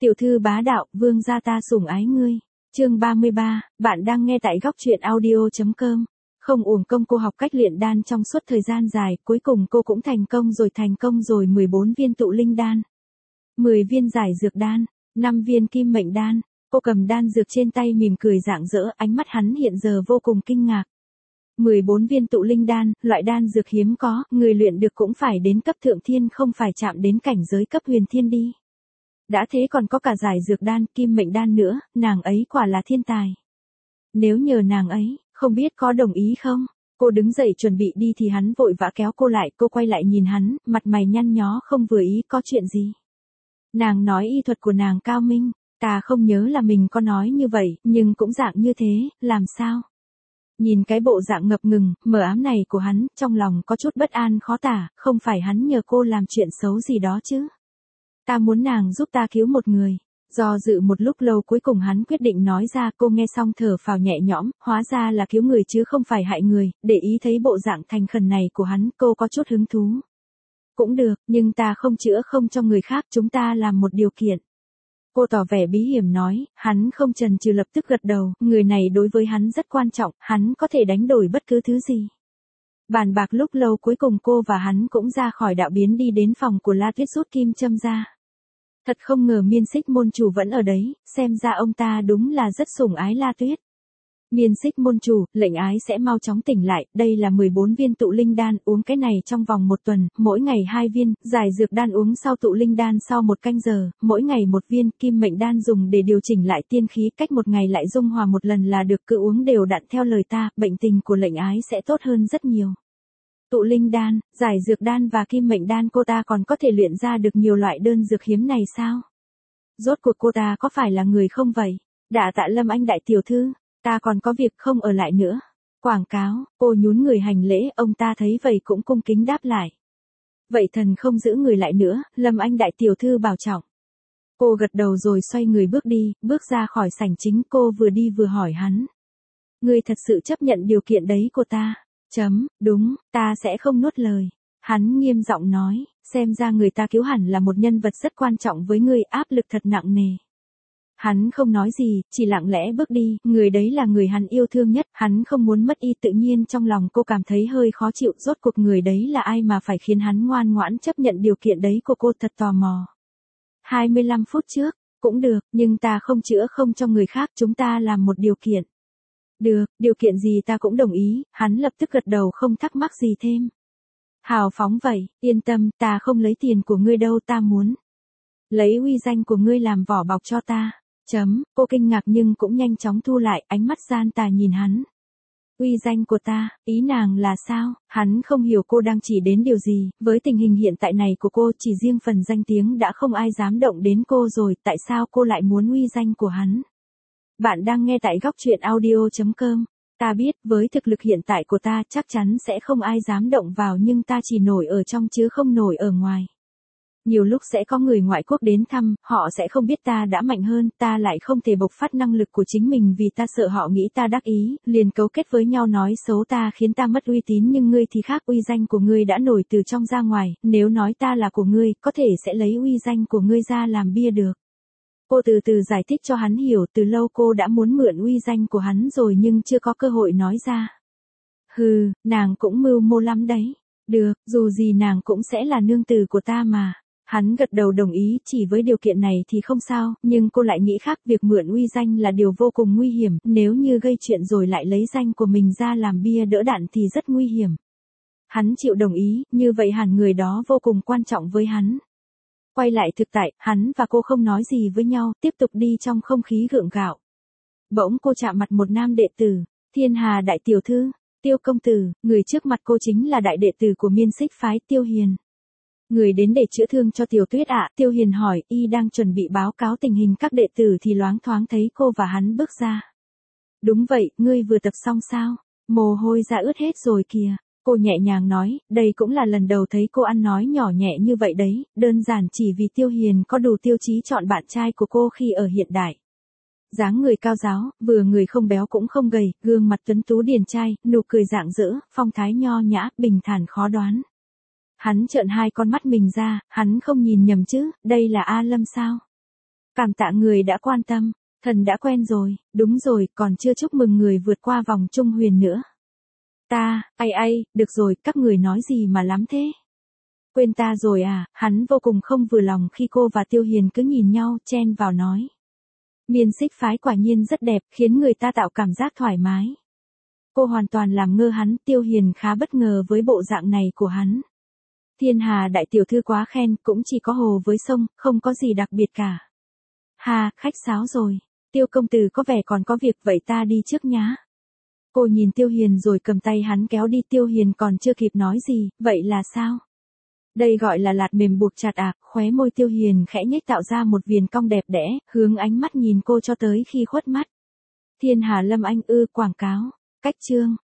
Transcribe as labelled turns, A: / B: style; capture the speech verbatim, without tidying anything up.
A: Tiểu thư bá đạo, vương gia ta sủng ái ngươi. Chương ba mươi ba, bạn đang nghe tại góc truyện audio chấm com. Không uổng công cô học cách luyện đan trong suốt thời gian dài, cuối cùng cô cũng thành công rồi thành công rồi mười bốn viên tụ linh đan, mười viên giải dược đan, năm viên kim mệnh đan. Cô cầm đan dược trên tay mỉm cười rạng rỡ, ánh mắt hắn hiện giờ vô cùng kinh ngạc. mười bốn viên tụ linh đan, loại đan dược hiếm có, người luyện được cũng phải đến cấp thượng thiên không phải chạm đến cảnh giới cấp huyền thiên đi. Đã thế còn có cả giải dược đan, kim mệnh đan nữa, nàng ấy quả là thiên tài. Nếu nhờ nàng ấy, không biết có đồng ý không? Cô đứng dậy chuẩn bị đi thì hắn vội vã kéo cô lại, cô quay lại nhìn hắn, mặt mày nhăn nhó không vừa ý, có chuyện gì? Nàng nói y thuật của nàng cao minh, ta không nhớ là mình có nói như vậy, nhưng cũng dạng như thế, làm sao? Nhìn cái bộ dạng ngập ngừng, mờ ám này của hắn, trong lòng có chút bất an khó tả, không phải hắn nhờ cô làm chuyện xấu gì đó chứ? Ta muốn nàng giúp ta cứu một người. Do dự một lúc lâu cuối cùng hắn quyết định nói ra, cô nghe xong thở phào nhẹ nhõm, hóa ra là cứu người chứ không phải hại người, để ý thấy bộ dạng thành khẩn này của hắn, cô có chút hứng thú. Cũng được, nhưng ta không chữa không cho người khác, chúng ta làm một điều kiện. Cô tỏ vẻ bí hiểm nói, hắn không chần chừ lập tức gật đầu, người này đối với hắn rất quan trọng, hắn có thể đánh đổi bất cứ thứ gì. Bàn bạc lúc lâu cuối cùng cô và hắn cũng ra khỏi đạo biến đi đến phòng của La Tuyết rút kim châm ra. Thật không ngờ Miên Xích môn chủ vẫn ở đấy, xem ra ông ta đúng là rất sủng ái La Tuyết. Miên Xích môn chủ, lệnh ái sẽ mau chóng tỉnh lại, đây là mười bốn viên tụ linh đan, uống cái này trong vòng một tuần, mỗi ngày hai viên, giải dược đan uống sau tụ linh đan sau một canh giờ, mỗi ngày một viên, kim mệnh đan dùng để điều chỉnh lại tiên khí, cách một ngày lại dung hòa một lần là được, cứ uống đều đặn theo lời ta, bệnh tình của lệnh ái sẽ tốt hơn rất nhiều. Tụ linh đan, giải dược đan và kim mệnh đan cô ta còn có thể luyện ra được nhiều loại đơn dược hiếm này sao? Rốt cuộc cô ta có phải là người không vậy? Đả tạ Lâm Anh đại tiểu thư, ta còn có việc không ở lại nữa. Quảng cáo, cô nhún người hành lễ, ông ta thấy vậy cũng cung kính đáp lại. Vậy thần không giữ người lại nữa, Lâm Anh đại tiểu thư bảo trọng. Cô gật đầu rồi xoay người bước đi, bước ra khỏi sảnh chính, cô vừa đi vừa hỏi hắn. Ngươi thật sự chấp nhận điều kiện đấy của ta? Chấm, đúng, ta sẽ không nuốt lời. Hắn nghiêm giọng nói, xem ra người ta cứu hẳn là một nhân vật rất quan trọng với ngươi, áp lực thật nặng nề. Hắn không nói gì, chỉ lặng lẽ bước đi, người đấy là người hắn yêu thương nhất, hắn không muốn mất y, tự nhiên trong lòng cô cảm thấy hơi khó chịu, rốt cuộc người đấy là ai mà phải khiến hắn ngoan ngoãn chấp nhận điều kiện đấy của cô, thật tò mò. hai mươi lăm phút trước, cũng được, nhưng ta không chữa không cho người khác, chúng ta làm một điều kiện. Được, điều kiện gì ta cũng đồng ý, hắn lập tức gật đầu không thắc mắc gì thêm. Hào phóng vậy, yên tâm, ta không lấy tiền của ngươi đâu, ta muốn lấy uy danh của ngươi làm vỏ bọc cho ta. Chấm, cô kinh ngạc nhưng cũng nhanh chóng thu lại, ánh mắt gian tà nhìn hắn. Uy danh của ta, ý nàng là sao? Hắn không hiểu cô đang chỉ đến điều gì, với tình hình hiện tại này của cô chỉ riêng phần danh tiếng đã không ai dám động đến cô rồi, tại sao cô lại muốn uy danh của hắn? Bạn đang nghe tại góc truyện audio chấm com. Ta biết, với thực lực hiện tại của ta chắc chắn sẽ không ai dám động vào, nhưng ta chỉ nổi ở trong chứ không nổi ở ngoài. Nhiều lúc sẽ có người ngoại quốc đến thăm, họ sẽ không biết ta đã mạnh hơn, ta lại không thể bộc phát năng lực của chính mình vì ta sợ họ nghĩ ta đắc ý, liền cấu kết với nhau nói xấu ta khiến ta mất uy tín, nhưng ngươi thì khác, uy danh của ngươi đã nổi từ trong ra ngoài, nếu nói ta là của ngươi, có thể sẽ lấy uy danh của ngươi ra làm bia được. Cô từ từ giải thích cho hắn hiểu, từ lâu cô đã muốn mượn uy danh của hắn rồi nhưng chưa có cơ hội nói ra. Hừ, nàng cũng mưu mô lắm đấy. Được, dù gì nàng cũng sẽ là nương tử của ta mà. Hắn gật đầu đồng ý, chỉ với điều kiện này thì không sao, nhưng cô lại nghĩ khác, việc mượn uy danh là điều vô cùng nguy hiểm, nếu như gây chuyện rồi lại lấy danh của mình ra làm bia đỡ đạn thì rất nguy hiểm. Hắn chịu đồng ý, như vậy hẳn người đó vô cùng quan trọng với hắn. Quay lại thực tại, hắn và cô không nói gì với nhau, tiếp tục đi trong không khí gượng gạo. Bỗng cô chạm mặt một nam đệ tử, Thiên Hà đại tiểu thư, Tiêu công tử, người trước mặt cô chính là đại đệ tử của Miên Xích phái, Tiêu Hiền. Người đến để chữa thương cho Tiểu Tuyết ạ, Tiêu Hiền hỏi, y đang chuẩn bị báo cáo tình hình các đệ tử thì loáng thoáng thấy cô và hắn bước ra. Đúng vậy, ngươi vừa tập xong sao? Mồ hôi ra ướt hết rồi kìa. Cô nhẹ nhàng nói, đây cũng là lần đầu thấy cô ăn nói nhỏ nhẹ như vậy đấy, đơn giản chỉ vì Tiêu Hiền có đủ tiêu chí chọn bạn trai của cô khi ở hiện đại. Dáng người cao ráo, vừa người không béo cũng không gầy, gương mặt tuấn tú điển trai, nụ cười rạng rỡ, phong thái nho nhã, bình thản khó đoán. Hắn trợn hai con mắt mình ra, hắn không nhìn nhầm chứ, đây là A Lâm sao? Cảm tạ người đã quan tâm, thần đã quen rồi, đúng rồi, còn chưa chúc mừng người vượt qua vòng trung huyền nữa. Ta, ai ai, được rồi, các người nói gì mà lắm thế? Quên ta rồi à, hắn vô cùng không vừa lòng khi cô và Tiêu Hiền cứ nhìn nhau, chen vào nói. Miên xích phái quả nhiên rất đẹp, khiến người ta tạo cảm giác thoải mái. Cô hoàn toàn làm ngơ hắn, Tiêu Hiền khá bất ngờ với bộ dạng này của hắn. Thiên Hà đại tiểu thư quá khen, cũng chỉ có hồ với sông, không có gì đặc biệt cả. Hà, khách sáo rồi, Tiêu công tử có vẻ còn có việc, vậy ta đi trước nhá. Cô nhìn Tiêu Hiền rồi cầm tay hắn kéo đi. Tiêu Hiền còn chưa kịp nói gì, vậy là sao? Đây gọi là lạt mềm buộc chặt à? Khóe môi Tiêu Hiền khẽ nhếch tạo ra một viền cong đẹp đẽ, hướng ánh mắt nhìn cô cho tới khi khuất mắt. Thiên Hà Lâm Anh ư, quảng cáo, cách chương.